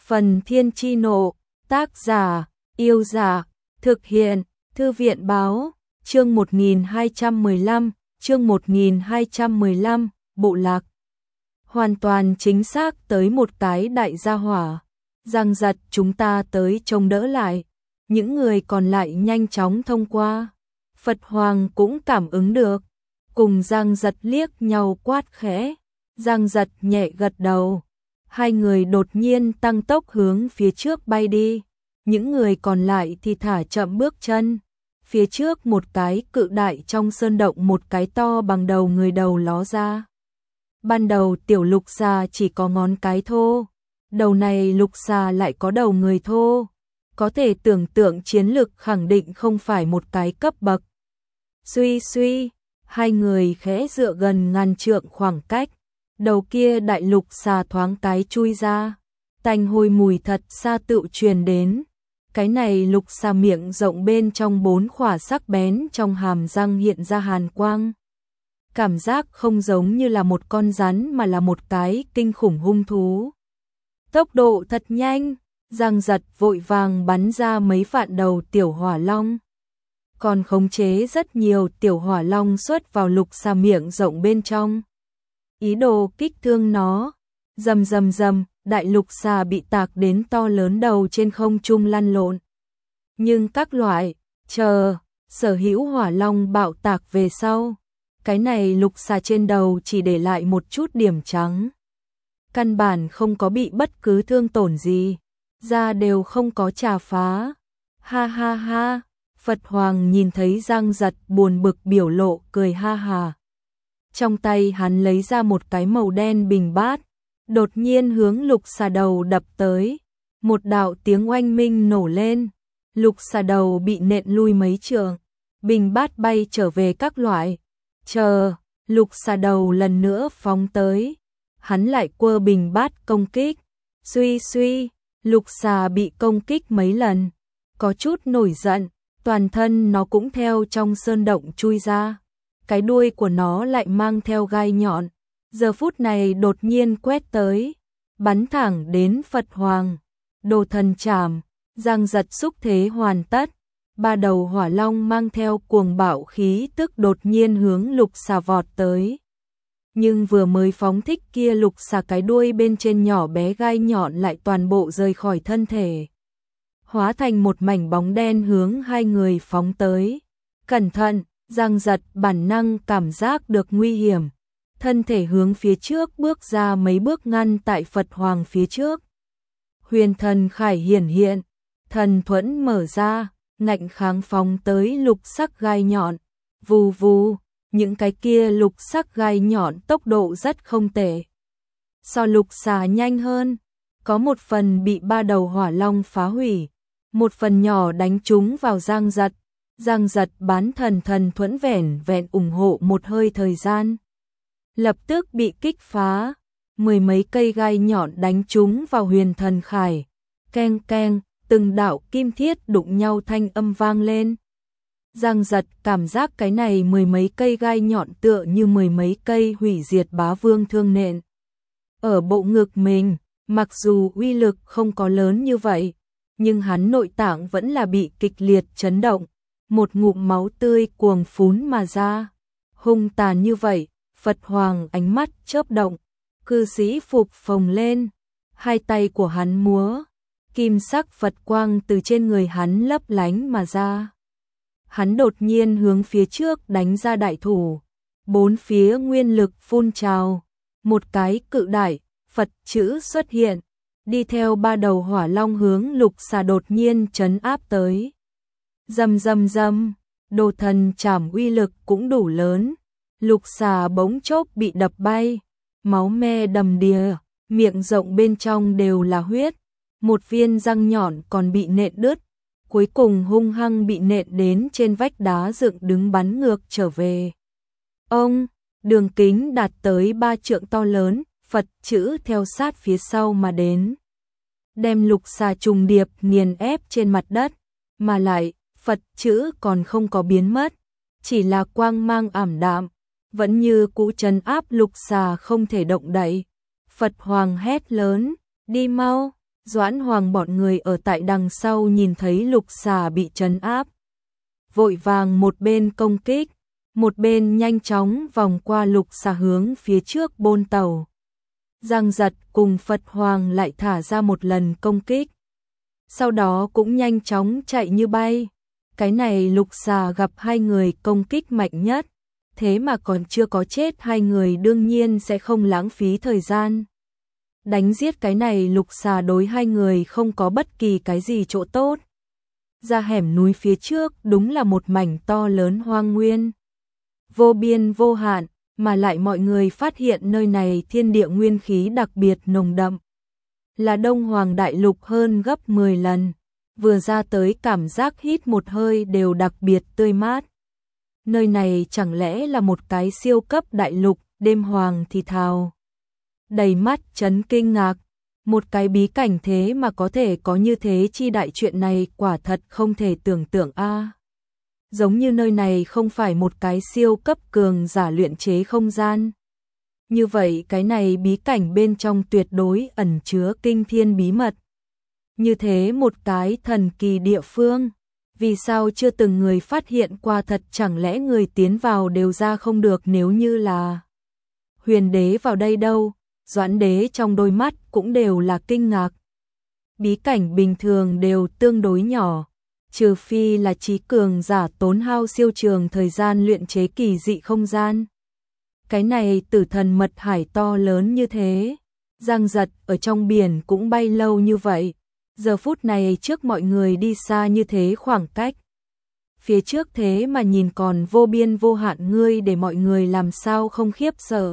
Phần Thiên Chi Nộ, tác giả, Yêu Giả, thực hiện, Thư viện Báo, chương 1215, Bộ Lạc. Hoàn toàn chính xác tới một cái đại gia hỏa, Giang Giật chúng ta tới trông đỡ lại, những người còn lại nhanh chóng thông qua. Phật Hoàng cũng cảm ứng được, cùng Giang Giật liếc nhau quát khẽ, Giang Giật nhẹ gật đầu. Hai người đột nhiên tăng tốc hướng phía trước bay đi, những người còn lại thì thả chậm bước chân. Phía trước một cái cự đại trong sơn động, một cái to bằng đầu người đầu ló ra. Ban đầu tiểu lục xà chỉ có ngón cái thô, đầu này lục xà lại có đầu người thô, có thể tưởng tượng chiến lực khẳng định không phải một cái cấp bậc. Suy suy, hai người khẽ dựa gần ngàn trượng khoảng cách. Đầu kia đại lục xà thoáng cái chui ra, tanh hôi mùi thật xa tự truyền đến. Cái này lục xà miệng rộng bên trong 4 khỏa sắc bén trong hàm răng hiện ra hàn quang. Cảm giác không giống như là một con rắn mà là một cái kinh khủng hung thú. Tốc độ thật nhanh, Giang Giật vội vàng bắn ra mấy vạn đầu tiểu hỏa long. Còn khống chế rất nhiều tiểu hỏa long xuất vào lục xà miệng rộng bên trong. Ý đồ kích thương nó, rầm rầm rầm, đại lục xà bị tạc đến to lớn đầu trên không trung lăn lộn. Nhưng các loại, sở hữu hỏa long bạo tạc về sau, cái này lục xà trên đầu chỉ để lại một chút điểm trắng. Căn bản không có bị bất cứ thương tổn gì, da đều không có chà phá. Ha ha ha, Phật Hoàng nhìn thấy Giang Giật buồn bực biểu lộ cười ha ha. Trong tay hắn lấy ra một cái màu đen bình bát, đột nhiên hướng lục xà đầu đập tới. Một đạo tiếng oanh minh nổ lên, lục xà đầu bị nện lui mấy trượng, bình bát bay trở về các loại. Lục xà đầu lần nữa phóng tới, hắn lại quơ bình bát công kích. Suy suy, lục xà bị công kích mấy lần, có chút nổi giận, toàn thân nó cũng theo trong sơn động chui ra. Cái đuôi của nó lại mang theo gai nhọn, giờ phút này đột nhiên quét tới, bắn thẳng đến Phật Hoàng. Đồ thần trảm, Giang Giật xúc thế hoàn tất, 3 đầu hỏa long mang theo cuồng bạo khí tức đột nhiên hướng lục xà vọt tới. Nhưng vừa mới phóng thích kia lục xà cái đuôi bên trên nhỏ bé gai nhọn lại toàn bộ rời khỏi thân thể, hóa thành một mảnh bóng đen hướng hai người phóng tới. Cẩn thận! Giang Giật bản năng cảm giác được nguy hiểm, thân thể hướng phía trước bước ra mấy bước ngăn tại Phật Hoàng phía trước. Huyền thần khải hiển hiện, thần thuẫn mở ra, ngạnh kháng phóng tới lục sắc gai nhọn. Vù vù, những cái kia lục sắc gai nhọn tốc độ rất không tệ. So lục xà nhanh hơn, có một phần bị 3 đầu hỏa long phá hủy, một phần nhỏ đánh trúng vào Giang Giật. Giang Giật bán thần thuẫn vẻn vẹn ủng hộ một hơi thời gian, lập tức bị kích phá, 10 mấy cây gai nhọn đánh trúng vào huyền thần khải. Keng keng, từng đạo kim thiết đụng nhau thanh âm vang lên. Giang Giật cảm giác cái này 10 mấy cây gai nhọn tựa như 10 mấy cây hủy diệt bá vương thương nện ở bộ ngực mình. Mặc dù uy lực không có lớn như vậy, nhưng hắn nội tạng vẫn là bị kịch liệt chấn động. Một ngụm máu tươi cuồng phún mà ra. Hung tàn như vậy, Phật Hoàng ánh mắt chớp động, cư sĩ phục phồng lên, hai tay của hắn múa, kim sắc Phật quang từ trên người hắn lấp lánh mà ra. Hắn đột nhiên hướng phía trước đánh ra đại thủ, 4 phía nguyên lực phun trào, một cái cự đại Phật chữ xuất hiện, đi theo 3 đầu hỏa long hướng lục xà đột nhiên trấn áp tới. Rầm rầm rầm, đồ thần trảm uy lực cũng đủ lớn, lục xà bỗng chốc bị đập bay, máu me đầm đìa, miệng rộng bên trong đều là huyết, một viên răng nhọn còn bị nện đứt, cuối cùng hung hăng bị nện đến trên vách đá dựng đứng bắn ngược trở về. Ông, đường kính đạt tới 3 trượng to lớn, Phật chữ theo sát phía sau mà đến, đem lục xà trùng điệp nghiền ép trên mặt đất, mà lại Phật chữ còn không có biến mất, chỉ là quang mang ảm đạm, vẫn như cũ trấn áp lục xà không thể động đậy. Phật Hoàng hét lớn, đi mau, Doãn Hoàng bọn người ở tại đằng sau nhìn thấy Lục Xà bị trấn áp, vội vàng một bên công kích, một bên nhanh chóng vòng qua Lục Xà hướng phía trước bôn tàu. Giang Giật cùng Phật Hoàng lại thả ra một lần công kích, sau đó cũng nhanh chóng chạy như bay. Cái này Lục Xà gặp hai người công kích mạnh nhất, thế mà còn chưa có chết hai người đương nhiên sẽ không lãng phí thời gian. Đánh giết cái này Lục Xà đối hai người không có bất kỳ cái gì chỗ tốt. Ra hẻm núi phía trước đúng là một mảnh to lớn hoang nguyên, vô biên vô hạn, mà lại mọi người phát hiện nơi này thiên địa nguyên khí đặc biệt nồng đậm, là Đông Hoàng Đại Lục hơn gấp 10 lần, vừa ra tới cảm giác hít một hơi đều đặc biệt tươi mát. Nơi này chẳng lẽ là một cái siêu cấp đại lục? Đêm Hoàng thì thào, đầy mắt chấn kinh ngạc, một cái bí cảnh thế mà có thể có như thế chi đại, chuyện này quả thật không thể tưởng tượng a. Giống như nơi này không phải một cái siêu cấp cường giả luyện chế không gian. Như vậy cái này bí cảnh bên trong tuyệt đối ẩn chứa kinh thiên bí mật. Như thế một cái thần kỳ địa phương, vì sao chưa từng người phát hiện qua, thật chẳng lẽ người tiến vào đều ra không được? Nếu như là Huyền Đế vào đây đâu? Doãn Đế trong đôi mắt cũng đều là kinh ngạc. Bí cảnh bình thường đều tương đối nhỏ, trừ phi là trí cường giả tốn hao siêu trường thời gian luyện chế kỳ dị không gian. Cái này Tử Thần Mật Hải to lớn như thế, Giang Giật ở trong biển cũng bay lâu như vậy, giờ phút này trước mọi người đi xa như thế khoảng cách. Phía trước thế mà nhìn còn vô biên vô hạn, ngươi để mọi người làm sao không khiếp sợ.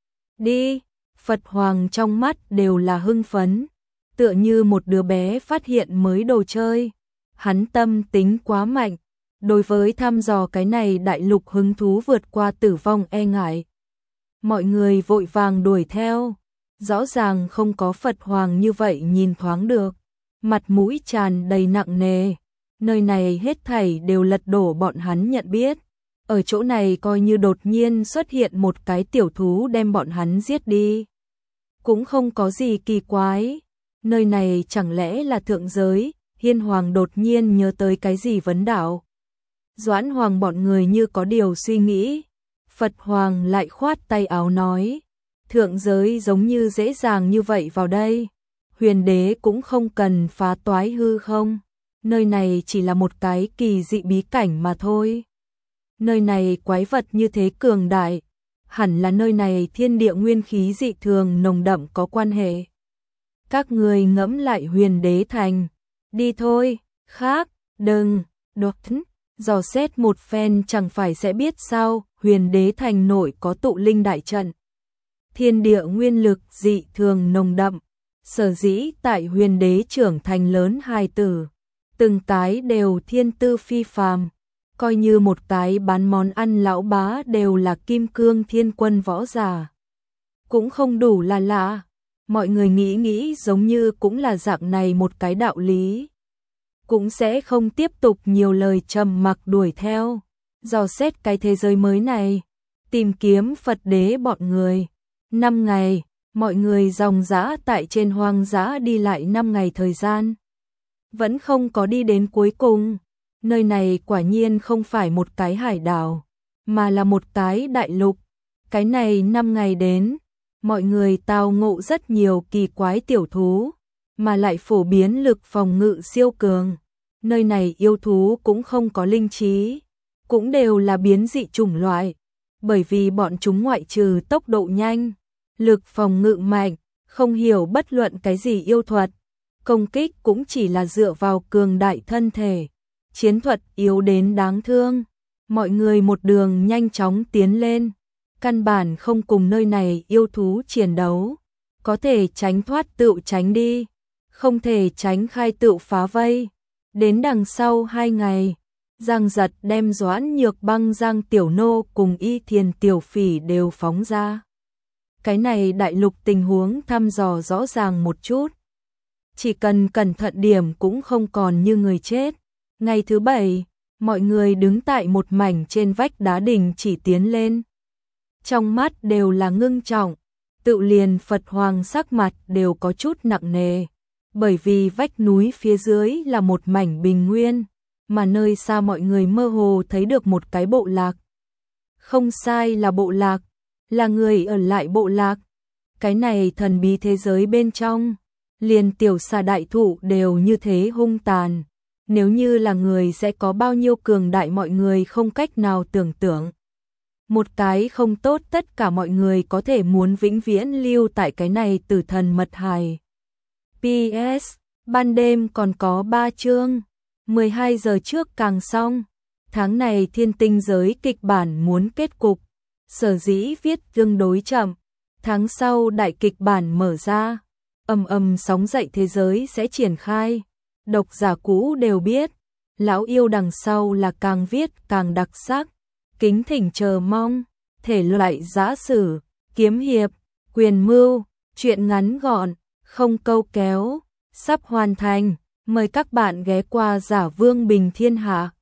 Đi, Phật Hoàng trong mắt đều là hưng phấn, tựa như một đứa bé phát hiện mới đồ chơi. Hắn tâm tính quá mạnh, đối với thăm dò cái này đại lục hứng thú vượt qua tử vong e ngại. Mọi người vội vàng đuổi theo, rõ ràng không có Phật Hoàng như vậy nhìn thoáng được, mặt mũi tràn đầy nặng nề. Nơi này hết thảy đều lật đổ bọn hắn nhận biết. Ở chỗ này coi như đột nhiên xuất hiện một cái tiểu thú đem bọn hắn giết đi, cũng không có gì kỳ quái. Nơi này chẳng lẽ là thượng giới? Hiên Hoàng đột nhiên nhớ tới cái gì vấn đạo. Doãn Hoàng bọn người như có điều suy nghĩ. Phật Hoàng lại khoát tay áo nói, thượng giới giống như dễ dàng như vậy vào đây. Huyền Đế cũng không cần phá toái hư không. Nơi này chỉ là một cái kỳ dị bí cảnh mà thôi. Nơi này quái vật như thế cường đại, hẳn là nơi này thiên địa nguyên khí dị thường nồng đậm có quan hệ. Các người ngẫm lại Huyền Đế thành, đi thôi, khác, đừng, đột dò xét một phen chẳng phải sẽ biết sao. Huyền Đế thành nội có tụ linh đại trận, thiên địa nguyên lực dị thường nồng đậm, sở dĩ tại Huyền Đế trưởng thành lớn hài tử, từng cái đều thiên tư phi phàm, coi như một cái bán món ăn lão bá đều là kim cương thiên quân võ giả, cũng không đủ là lạ. Mọi người nghĩ giống như cũng là dạng này một cái đạo lý, cũng sẽ không tiếp tục nhiều lời trầm mặc đuổi theo, dò xét cái thế giới mới này, tìm kiếm Phật Đế bọn người. 5 ngày, mọi người dòng dã tại trên hoang dã đi lại 5 ngày thời gian, vẫn không có đi đến cuối cùng. Nơi này quả nhiên không phải một cái hải đảo, mà là một cái đại lục. Cái này 5 ngày đến, mọi người tao ngộ rất nhiều kỳ quái tiểu thú, mà lại phổ biến lực phòng ngự siêu cường. Nơi này yêu thú cũng không có linh trí, cũng đều là biến dị chủng loại, bởi vì bọn chúng ngoại trừ tốc độ nhanh, lực phòng ngự mạnh, không hiểu bất luận cái gì yêu thuật, công kích cũng chỉ là dựa vào cường đại thân thể, chiến thuật yếu đến đáng thương. Mọi người một đường nhanh chóng tiến lên, căn bản không cùng nơi này yêu thú chiến đấu, có thể tránh thoát tựu tránh đi, không thể tránh khai tựu phá vây. Đến đằng sau 2 ngày, Giang Giật đem Doãn Nhược Băng, Giang Tiểu Nô cùng Y Thiền Tiểu Phỉ đều phóng ra. Cái này đại lục tình huống thăm dò rõ ràng một chút, chỉ cần cẩn thận điểm cũng không còn như người chết. Ngày thứ 7, mọi người đứng tại một mảnh trên vách đá đình chỉ tiến lên, trong mắt đều là ngưng trọng, tự liền Phật Hoàng sắc mặt đều có chút nặng nề. bởi vì vách núi phía dưới là một mảnh bình nguyên, mà nơi xa mọi người mơ hồ thấy được một cái bộ lạc. Không sai, là bộ lạc, là người ở lại bộ lạc. Cái này thần bí thế giới bên trong, liền tiểu xà đại thụ đều như thế hung tàn. Nếu như là người sẽ có bao nhiêu cường đại mọi người không cách nào tưởng tượng. Một cái không tốt tất cả mọi người có thể muốn vĩnh viễn lưu tại cái này tử thần mật hài. PS, ban đêm còn có 3 chương, 12 giờ trước càng xong. Tháng này thiên tinh giới kịch bản muốn kết cục, sở dĩ viết tương đối chậm. Tháng sau đại kịch bản mở ra, sóng dậy thế giới sẽ triển khai. Độc giả cũ đều biết, lão yêu đằng sau là càng viết càng đặc sắc. Kính thỉnh chờ mong, thể loại giã sử, kiếm hiệp, quyền mưu, truyện ngắn gọn, không câu kéo, sắp hoàn thành. Mời các bạn ghé qua Giả Vương Bình Thiên Hạ.